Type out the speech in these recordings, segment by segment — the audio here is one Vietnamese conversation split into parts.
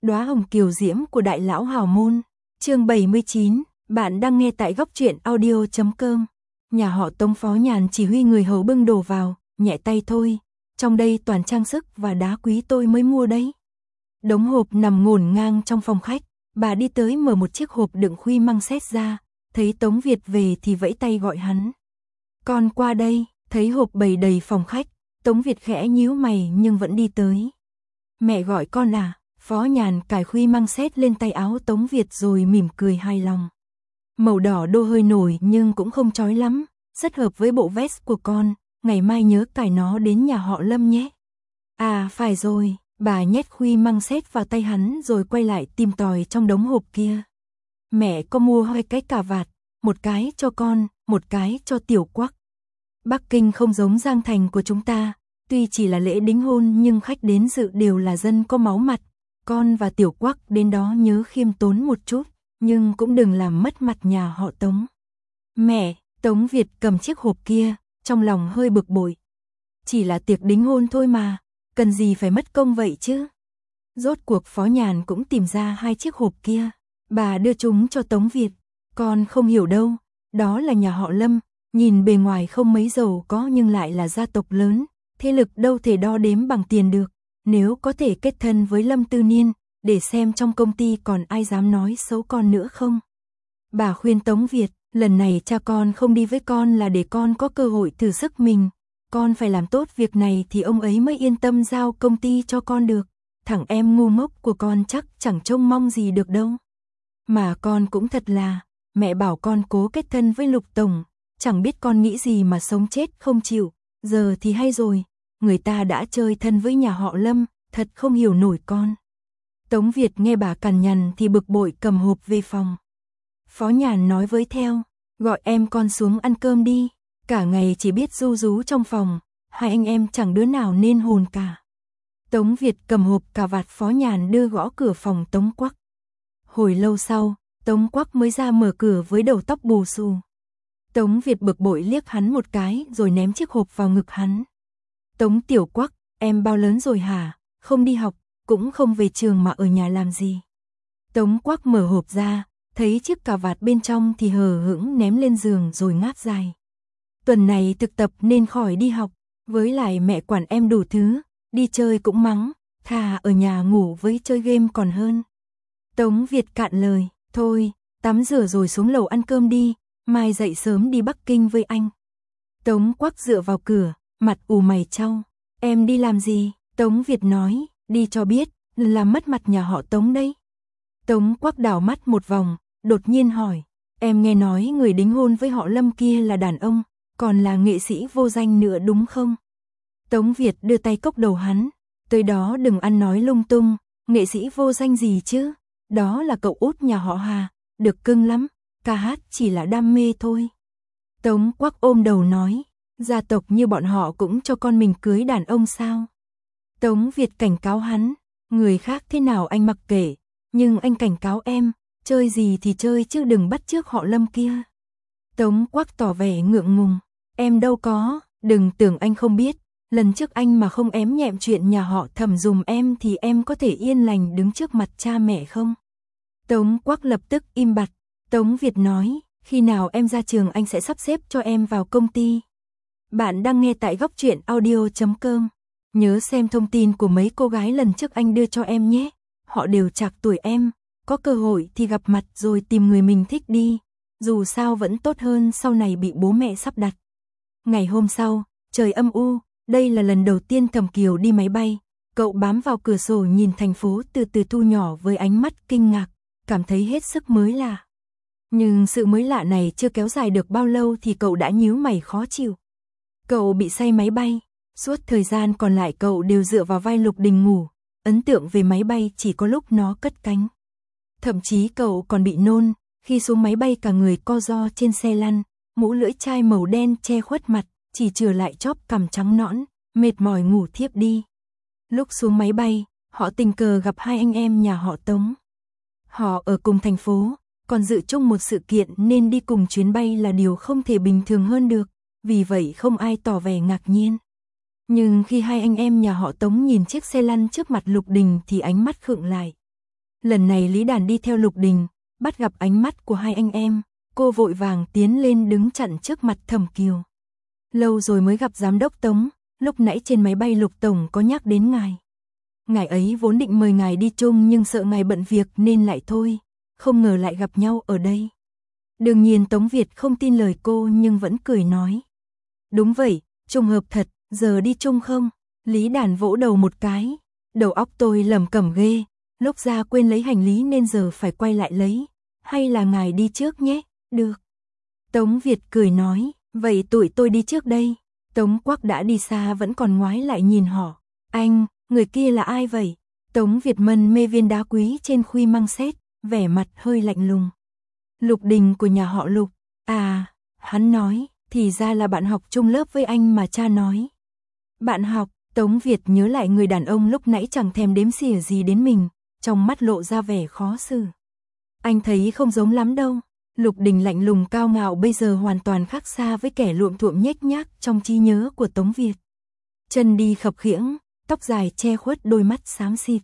Đóa hồng kiều diễm của đại lão hào môn. Chương 79, bạn đang nghe tại góc truyện audio.com. Nhà họ Tống Phó Nhàn chỉ huy người hầu bưng đồ vào, nhẹ tay thôi, trong đây toàn trang sức và đá quý tôi mới mua đấy. Đống hộp nằm ngổn ngang trong phòng khách, bà đi tới mở một chiếc hộp đựng khuy măng xét ra, thấy Tống Việt về thì vẫy tay gọi hắn. Con qua đây, thấy hộp bày đầy phòng khách, Tống Việt khẽ nhíu mày nhưng vẫn đi tới. Mẹ gọi con à? Phó Nhàn cài khuy măng xét lên tay áo Tống Việt rồi mỉm cười hài lòng. Màu đỏ đô hơi nổi nhưng cũng không chói lắm, rất hợp với bộ vest của con, ngày mai nhớ cài nó đến nhà họ Lâm nhé. À phải rồi, bà nhét khuy măng xét vào tay hắn rồi quay lại tìm tòi trong đống hộp kia. Mẹ có mua hai cái cà vạt, một cái cho con, một cái cho Tiểu Quắc. Bắc Kinh không giống Giang Thành của chúng ta, tuy chỉ là lễ đính hôn nhưng khách đến dự đều là dân có máu mặt. Con và Tiểu Quắc đến đó nhớ khiêm tốn một chút, nhưng cũng đừng làm mất mặt nhà họ Tống. Mẹ, Tống Việt cầm chiếc hộp kia, trong lòng hơi bực bội. Chỉ là tiệc đính hôn thôi mà, cần gì phải mất công vậy chứ? Rốt cuộc Phó Nhàn cũng tìm ra hai chiếc hộp kia, bà đưa chúng cho Tống Việt. Con không hiểu đâu, đó là nhà họ Lâm, nhìn bề ngoài không mấy giàu có nhưng lại là gia tộc lớn, thế lực đâu thể đo đếm bằng tiền được. Nếu có thể kết thân với Lâm Tư Niên, để xem trong công ty còn ai dám nói xấu con nữa không. Bà khuyên Tống Việt, lần này cha con không đi với con là để con có cơ hội thử sức mình. Con phải làm tốt việc này thì ông ấy mới yên tâm giao công ty cho con được. Thằng em ngu ngốc của con chắc chẳng trông mong gì được đâu. Mà con cũng thật là, mẹ bảo con cố kết thân với Lục Tổng, chẳng biết con nghĩ gì mà sống chết không chịu, giờ thì hay rồi. Người ta đã chơi thân với nhà họ Lâm, thật không hiểu nổi con. Tống Việt nghe bà cằn nhằn thì bực bội cầm hộp về phòng. Phó Nhàn nói với theo, gọi em con xuống ăn cơm đi, cả ngày chỉ biết ru rú trong phòng, hai anh em chẳng đứa nào nên hồn cả. Tống Việt cầm hộp cà vạt Phó Nhàn đưa gõ cửa phòng Tống Quắc. Hồi lâu sau, Tống Quắc mới ra mở cửa với đầu tóc bù xù. Tống Việt bực bội liếc hắn một cái rồi ném chiếc hộp vào ngực hắn. Tống Tiểu Quắc, em bao lớn rồi hả? Không đi học, cũng không về trường mà ở nhà làm gì? Tống Quắc mở hộp ra, thấy chiếc cà vạt bên trong thì hờ hững ném lên giường rồi ngáp dài. Tuần này thực tập nên khỏi đi học, với lại mẹ quản em đủ thứ, đi chơi cũng mắng, thà ở nhà ngủ với chơi game còn hơn. Tống Việt cạn lời, thôi, tắm rửa rồi xuống lầu ăn cơm đi, mai dậy sớm đi Bắc Kinh với anh. Tống Quắc dựa vào cửa, mặt ù mày chau. Em đi làm gì? Tống Việt nói, đi cho biết, làm mất mặt nhà họ Tống đấy. Tống Quắc đảo mắt một vòng, đột nhiên hỏi, em nghe nói người đính hôn với họ Lâm kia là đàn ông, còn là nghệ sĩ vô danh nữa đúng không? Tống Việt đưa tay cốc đầu hắn, tới đó đừng ăn nói lung tung, nghệ sĩ vô danh gì chứ, đó là cậu út nhà họ Hà, được cưng lắm, ca hát chỉ là đam mê thôi. Tống Quắc ôm đầu nói, gia tộc như bọn họ cũng cho con mình cưới đàn ông sao? Tống Việt cảnh cáo hắn, người khác thế nào anh mặc kệ, nhưng anh cảnh cáo em, chơi gì thì chơi chứ đừng bắt chước họ Lâm kia. Tống Quắc tỏ vẻ ngượng ngùng, em đâu có, đừng tưởng anh không biết, lần trước anh mà không ém nhẹm chuyện nhà họ Thẩm dùm em thì em có thể yên lành đứng trước mặt cha mẹ không? Tống Quắc lập tức im bặt. Tống Việt nói, khi nào em ra trường anh sẽ sắp xếp cho em vào công ty. Bạn đang nghe tại góc truyện audio.com. Nhớ xem thông tin của mấy cô gái lần trước anh đưa cho em nhé. Họ đều trạc tuổi em, có cơ hội thì gặp mặt rồi tìm người mình thích đi. Dù sao vẫn tốt hơn sau này bị bố mẹ sắp đặt. Ngày hôm sau, trời âm u, đây là lần đầu tiên Thẩm Kiều đi máy bay. Cậu bám vào cửa sổ nhìn thành phố từ từ thu nhỏ với ánh mắt kinh ngạc, cảm thấy hết sức mới lạ. Nhưng sự mới lạ này chưa kéo dài được bao lâu thì cậu đã nhíu mày khó chịu. Cậu bị say máy bay, suốt thời gian còn lại cậu đều dựa vào vai Lục Đình ngủ, ấn tượng về máy bay chỉ có lúc nó cất cánh. Thậm chí cậu còn bị nôn, khi xuống máy bay cả người co ro trên xe lăn, mũ lưỡi chai màu đen che khuất mặt, chỉ chừa lại chóp cằm trắng nõn, mệt mỏi ngủ thiếp đi. Lúc xuống máy bay, họ tình cờ gặp hai anh em nhà họ Tống. Họ ở cùng thành phố, còn dự chung một sự kiện nên đi cùng chuyến bay là điều không thể bình thường hơn được, vì vậy không ai tỏ vẻ ngạc nhiên. Nhưng khi hai anh em nhà họ Tống nhìn chiếc xe lăn trước mặt Lục Đình thì ánh mắt khựng lại. Lần này Lý Đàn đi theo Lục Đình, bắt gặp ánh mắt của hai anh em, cô vội vàng tiến lên đứng chặn trước mặt Thẩm Kiều. Lâu rồi mới gặp giám đốc Tống, lúc nãy trên máy bay Lục Tổng có nhắc đến ngài. Ngài ấy vốn định mời ngài đi chung nhưng sợ ngài bận việc nên lại thôi, không ngờ lại gặp nhau ở đây. Đương nhiên Tống Việt không tin lời cô nhưng vẫn cười nói. Đúng vậy, trùng hợp thật, giờ đi chung không? Lý Đàn vỗ đầu một cái, đầu óc tôi lẩm cẩm ghê, lúc ra quên lấy hành lý nên giờ phải quay lại lấy, hay là ngài đi trước nhé, được. Tống Việt cười nói, vậy tụi tôi đi trước đây. Tống Quắc đã đi xa vẫn còn ngoái lại nhìn họ. Anh, người kia là ai vậy? Tống Việt mân mê viên đá quý trên khuy măng xét, vẻ mặt hơi lạnh lùng. Lục Đình của nhà họ Lục. À, hắn nói, thì ra là bạn học chung lớp với anh mà cha nói. Bạn học, Tống Việt nhớ lại người đàn ông lúc nãy chẳng thèm đếm xỉa gì đến mình, trong mắt lộ ra vẻ khó xử. Anh thấy không giống lắm đâu. Lục Đình lạnh lùng cao ngạo bây giờ hoàn toàn khác xa với kẻ luộm thuộm nhếch nhác trong trí nhớ của Tống Việt. Chân đi khập khiễng, tóc dài che khuất đôi mắt xám xịt.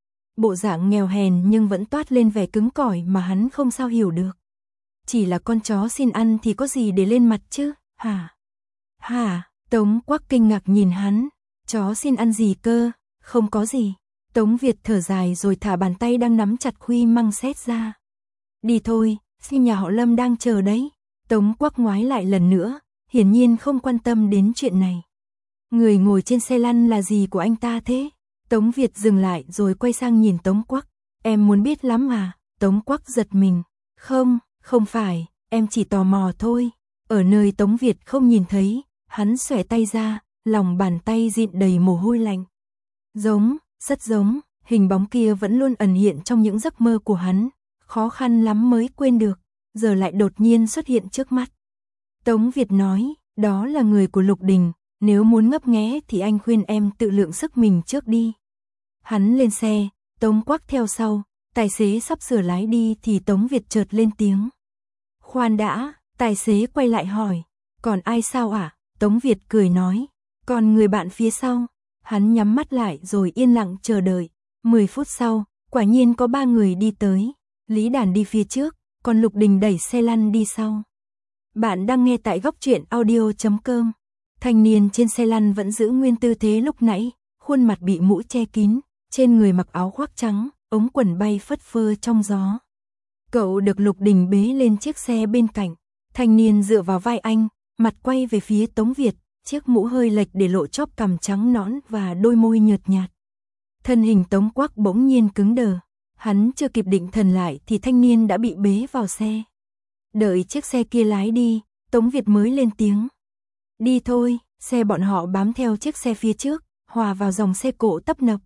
Bộ dạng nghèo hèn nhưng vẫn toát lên vẻ cứng cỏi mà hắn không sao hiểu được. Chỉ là con chó xin ăn thì có gì để lên mặt chứ, hả? Hả? Tống Quắc kinh ngạc nhìn hắn. Chó xin ăn gì cơ? Không có gì. Tống Việt thở dài rồi thả bàn tay đang nắm chặt khuy măng xét ra. Đi thôi, xin nhà họ Lâm đang chờ đấy. Tống Quắc ngoái lại lần nữa, hiển nhiên không quan tâm đến chuyện này. Người ngồi trên xe lăn là gì của anh ta thế? Tống Việt dừng lại rồi quay sang nhìn Tống Quắc. Em muốn biết lắm à? Tống Quắc giật mình. Không, không phải, em chỉ tò mò thôi. Ở nơi Tống Việt không nhìn thấy, hắn xòe tay ra, lòng bàn tay dịn đầy mồ hôi lạnh. Giống, rất giống, hình bóng kia vẫn luôn ẩn hiện trong những giấc mơ của hắn, khó khăn lắm mới quên được, giờ lại đột nhiên xuất hiện trước mắt. Tống Việt nói, đó là người của Lục Đình, nếu muốn ngấp nghé thì anh khuyên em tự lượng sức mình trước đi. Hắn lên xe, Tống Quắc theo sau, tài xế sắp sửa lái đi thì Tống Việt chợt lên tiếng. Khoan đã, tài xế quay lại hỏi, còn ai sao ạ? Tống Việt cười nói, còn người bạn phía sau. Hắn nhắm mắt lại rồi yên lặng chờ đợi. 10 phút sau, quả nhiên có 3 người đi tới. Lý Đàn đi phía trước, còn Lục Đình đẩy xe lăn đi sau. Bạn đang nghe tại góc truyện audio.com. Thanh niên trên xe lăn vẫn giữ nguyên tư thế lúc nãy, khuôn mặt bị mũ che kín, trên người mặc áo khoác trắng, ống quần bay phất phơ trong gió. Cậu được Lục Đình bế lên chiếc xe bên cạnh. Thanh niên dựa vào vai anh, mặt quay về phía Tống Việt, chiếc mũ hơi lệch để lộ chóp cằm trắng nõn và đôi môi nhợt nhạt. Thân hình Tống Quắc bỗng nhiên cứng đờ, hắn chưa kịp định thần lại thì thanh niên đã bị bế vào xe. Đợi chiếc xe kia lái đi, Tống Việt mới lên tiếng. Đi thôi, xe bọn họ bám theo chiếc xe phía trước, hòa vào dòng xe cộ tấp nập.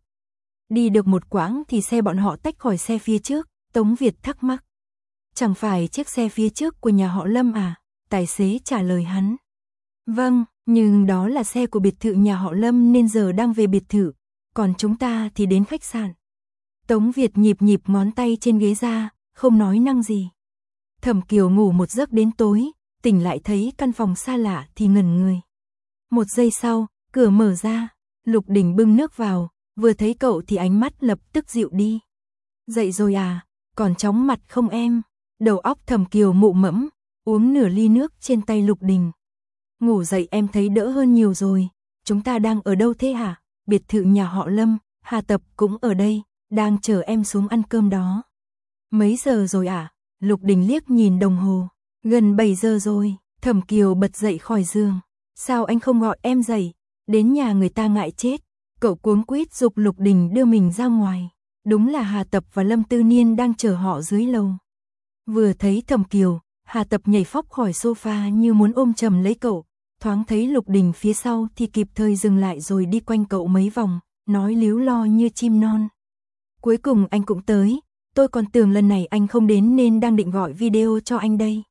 Đi được một quãng thì xe bọn họ tách khỏi xe phía trước, Tống Việt thắc mắc. Chẳng phải chiếc xe phía trước của nhà họ Lâm à? Tài xế trả lời hắn. Vâng, nhưng đó là xe của biệt thự nhà họ Lâm nên giờ đang về biệt thự, còn chúng ta thì đến khách sạn. Tống Việt nhịp ngón tay trên ghế ra, không nói năng gì. Thẩm Kiều ngủ một giấc đến tối, tỉnh lại thấy căn phòng xa lạ thì ngẩn người. Một giây sau, cửa mở ra, Lục Đình bưng nước vào, vừa thấy cậu thì ánh mắt lập tức dịu đi. Dậy rồi à, còn chóng mặt không em? Đầu óc Thẩm Kiều mụ mẫm, uống nửa ly nước trên tay Lục Đình. Ngủ dậy em thấy đỡ hơn nhiều rồi, chúng ta đang ở đâu thế hả? Biệt thự nhà họ Lâm, Hà Tập cũng ở đây, đang chờ em xuống ăn cơm đó. Mấy giờ rồi à? Lục Đình liếc nhìn đồng hồ, gần 7 giờ rồi. Thẩm Kiều bật dậy khỏi giường. Sao anh không gọi em dậy? Đến nhà người ta ngại chết. Cậu cuống quýt giục Lục Đình đưa mình ra ngoài. Đúng là Hà Tập và Lâm Tư Niên đang chờ họ dưới lầu. Vừa thấy Thẩm Kiều, Hà Tập nhảy phóc khỏi sofa như muốn ôm chầm lấy cậu. Thoáng thấy Lục Đình phía sau thì kịp thời dừng lại rồi đi quanh cậu mấy vòng, nói líu lo như chim non. Cuối cùng anh cũng tới, tôi còn tưởng lần này anh không đến nên đang định gọi video cho anh đây.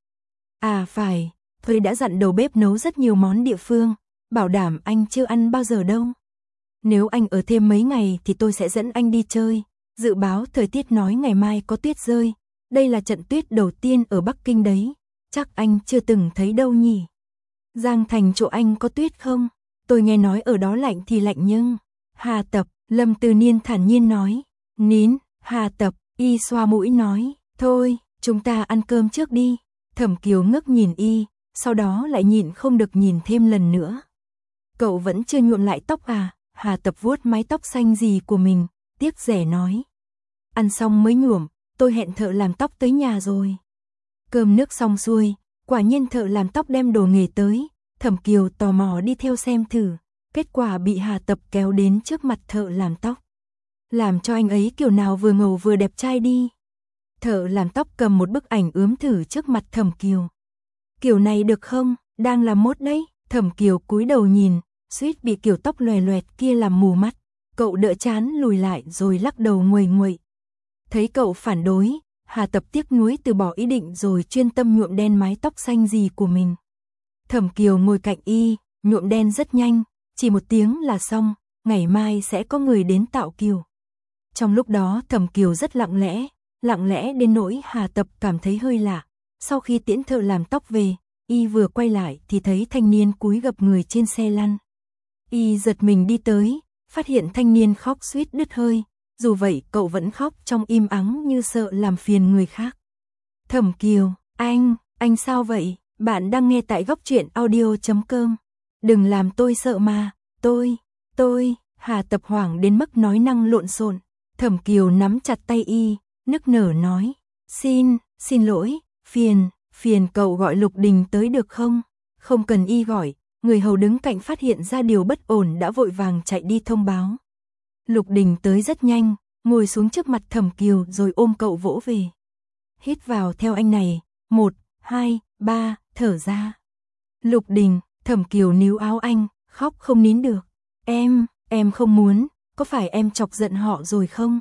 À phải, tôi đã dặn đầu bếp nấu rất nhiều món địa phương, bảo đảm anh chưa ăn bao giờ đâu. Nếu anh ở thêm mấy ngày thì tôi sẽ dẫn anh đi chơi, dự báo thời tiết nói ngày mai có tuyết rơi, đây là trận tuyết đầu tiên ở Bắc Kinh đấy, chắc anh chưa từng thấy đâu nhỉ. Giang Thành chỗ anh có tuyết không? Tôi nghe nói ở đó lạnh thì lạnh nhưng... Hà Tập, Lâm Tư Niên thản nhiên nói. Nín, Hà Tập, Y xoa mũi nói, thôi, chúng ta ăn cơm trước đi. Thẩm Kiều ngước nhìn Y, sau đó lại nhịn không được nhìn thêm lần nữa. Cậu vẫn chưa nhuộm lại tóc à? Hà Tập vuốt mái tóc xanh gì của mình, tiếc rẻ nói. Ăn xong mới nhuộm, tôi hẹn thợ làm tóc tới nhà rồi. Cơm nước xong xuôi, quả nhiên thợ làm tóc đem đồ nghề tới. Thẩm Kiều tò mò đi theo xem thử, kết quả bị Hà Tập kéo đến trước mặt thợ làm tóc. Làm cho anh ấy kiểu nào vừa ngầu vừa đẹp trai đi. Thợ làm tóc cầm một bức ảnh ướm thử trước mặt Thẩm Kiều. Kiểu này được không? Đang làm mốt đấy. Thẩm Kiều cúi đầu nhìn, suýt bị kiểu tóc lòe loẹt kia làm mù mắt. Cậu đỡ chán lùi lại rồi lắc đầu nguầy nguậy. Thấy cậu phản đối, Hà Tập tiếc nuối từ bỏ ý định rồi chuyên tâm nhuộm đen mái tóc xanh gì của mình. Thẩm Kiều ngồi cạnh Y, nhuộm đen rất nhanh, chỉ 1 tiếng là xong, ngày mai sẽ có người đến tạo kiều. Trong lúc đó Thẩm Kiều rất lặng lẽ đến nỗi Hà Tập cảm thấy hơi lạ. Sau khi tiễn thợ làm tóc về, Y vừa quay lại thì thấy thanh niên cúi gập người trên xe lăn. Y giật mình đi tới, phát hiện thanh niên khóc suýt đứt hơi, dù vậy cậu vẫn khóc trong im ắng như sợ làm phiền người khác. Thẩm Kiều, anh sao vậy? Bạn đang nghe tại Góc Truyện Audio.com. Đừng làm tôi sợ mà, tôi, Hà Tập hoảng đến mức nói năng lộn xộn. Thẩm Kiều nắm chặt tay Y, nức nở nói, xin lỗi, phiền cậu gọi Lục Đình tới được không? Không cần Y gọi, người hầu đứng cạnh phát hiện ra điều bất ổn đã vội vàng chạy đi thông báo. Lục Đình tới rất nhanh, ngồi xuống trước mặt Thẩm Kiều rồi ôm cậu vỗ về. Hít vào theo anh này, 1, 2, 3, thở ra. Lục Đình, Thẩm Kiều níu áo anh, khóc không nín được. Em không muốn, có phải em chọc giận họ rồi không?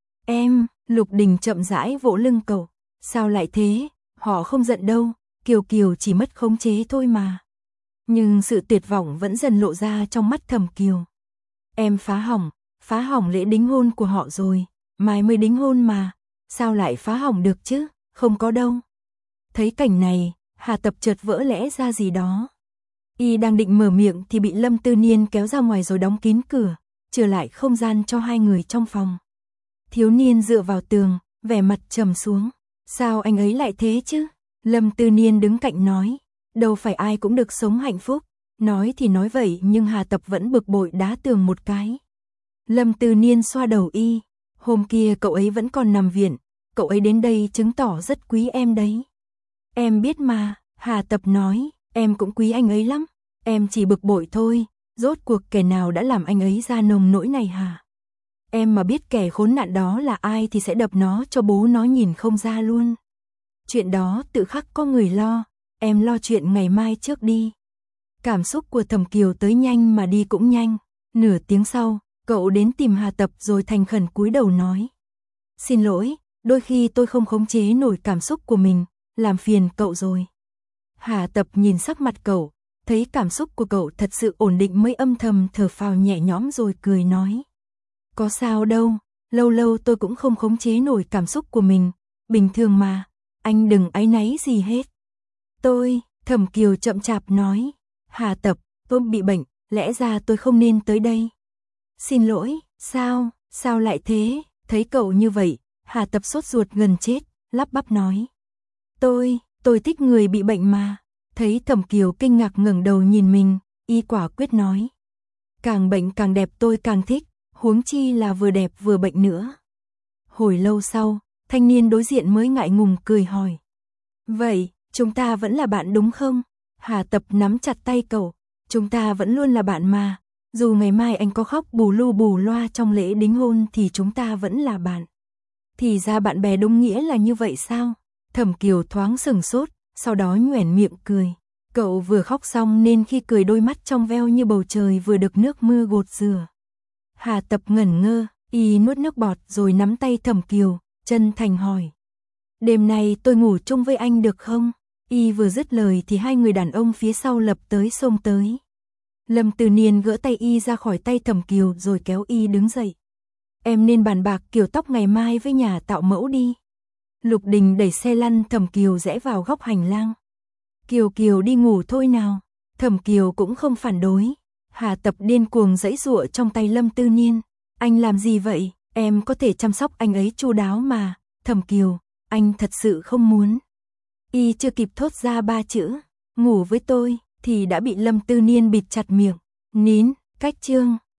Lục Đình chậm rãi vỗ lưng cậu. Sao lại thế, họ không giận đâu, Kiều chỉ mất khống chế thôi mà. Nhưng sự tuyệt vọng vẫn dần lộ ra trong mắt Thẩm Kiều. Em phá hỏng lễ đính hôn của họ rồi, mai mới đính hôn mà, sao lại phá hỏng được chứ, không có đâu. Thấy cảnh này, Hà Tập chợt vỡ lẽ ra gì đó. Y đang định mở miệng thì bị Lâm Tư Niên kéo ra ngoài rồi đóng kín cửa, trở lại không gian cho hai người trong phòng. Thiếu niên dựa vào tường, vẻ mặt trầm xuống. Sao anh ấy lại thế chứ? Lâm Tư Niên đứng cạnh nói, đâu phải ai cũng được sống hạnh phúc. Nói thì nói vậy nhưng Hà Tập vẫn bực bội đá tường một cái. Lâm Tư Niên xoa đầu Y, hôm kia cậu ấy vẫn còn nằm viện, cậu ấy đến đây chứng tỏ rất quý em đấy. Em biết mà, Hà Tập nói, em cũng quý anh ấy lắm, em chỉ bực bội thôi, rốt cuộc kẻ nào đã làm anh ấy ra nông nỗi này hả? Em mà biết kẻ khốn nạn đó là ai thì sẽ đập nó cho bố nó nhìn không ra luôn. Chuyện đó tự khắc có người lo, em lo chuyện ngày mai trước đi. Cảm xúc của Thẩm Kiều tới nhanh mà đi cũng nhanh. Nửa tiếng sau, cậu đến tìm Hà Tập rồi thành khẩn cúi đầu nói. Xin lỗi, đôi khi tôi không khống chế nổi cảm xúc của mình, làm phiền cậu rồi. Hà Tập nhìn sắc mặt cậu, thấy cảm xúc của cậu thật sự ổn định mới âm thầm thở phào nhẹ nhõm rồi cười nói. Có sao đâu, lâu lâu tôi cũng không khống chế nổi cảm xúc của mình, bình thường mà, anh đừng áy náy gì hết. Thẩm Kiều chậm chạp nói. Hà Tập, tôi bị bệnh, lẽ ra tôi không nên tới đây. Xin lỗi, sao lại thế? Thấy cậu như vậy, Hà Tập sốt ruột gần chết, lắp bắp nói. Tôi thích người bị bệnh mà. Thấy Thẩm Kiều kinh ngạc ngẩng đầu nhìn mình, Y quả quyết nói. Càng bệnh càng đẹp tôi càng thích, huống chi là vừa đẹp vừa bệnh nữa. Hồi lâu sau, thanh niên đối diện mới ngại ngùng cười hỏi. Vậy, chúng ta vẫn là bạn đúng không? Hà Tập nắm chặt tay cậu, chúng ta vẫn luôn là bạn mà, dù ngày mai anh có khóc bù lu bù loa trong lễ đính hôn thì chúng ta vẫn là bạn. Thì ra bạn bè đúng nghĩa là như vậy sao? Thẩm Kiều thoáng sừng sốt, sau đó nhoẻn miệng cười. Cậu vừa khóc xong nên khi cười đôi mắt trong veo như bầu trời vừa được nước mưa gột rửa. Hà Tập ngẩn ngơ, Y nuốt nước bọt rồi nắm tay Thẩm Kiều, chân thành hỏi. Đêm nay tôi ngủ chung với anh được không? Y vừa dứt lời thì hai người đàn ông phía sau lập tới xông tới. Lâm Từ Niên gỡ tay Y ra khỏi tay Thẩm Kiều rồi kéo Y đứng dậy. Em nên bàn bạc kiểu tóc ngày mai với nhà tạo mẫu đi. Lục Đình đẩy xe lăn Thẩm Kiều rẽ vào góc hành lang. Kiều đi ngủ thôi nào. Thẩm Kiều cũng không phản đối. Hà Tập điên cuồng giãy giụa trong tay Lâm Tư Niên. Anh làm gì vậy? Em có thể chăm sóc anh ấy chu đáo mà, Thẩm Kiều, anh thật sự không muốn. Y chưa kịp thốt ra 3 chữ, ngủ với tôi, thì đã bị Lâm Tư Niên bịt chặt miệng. Nín, cách chương.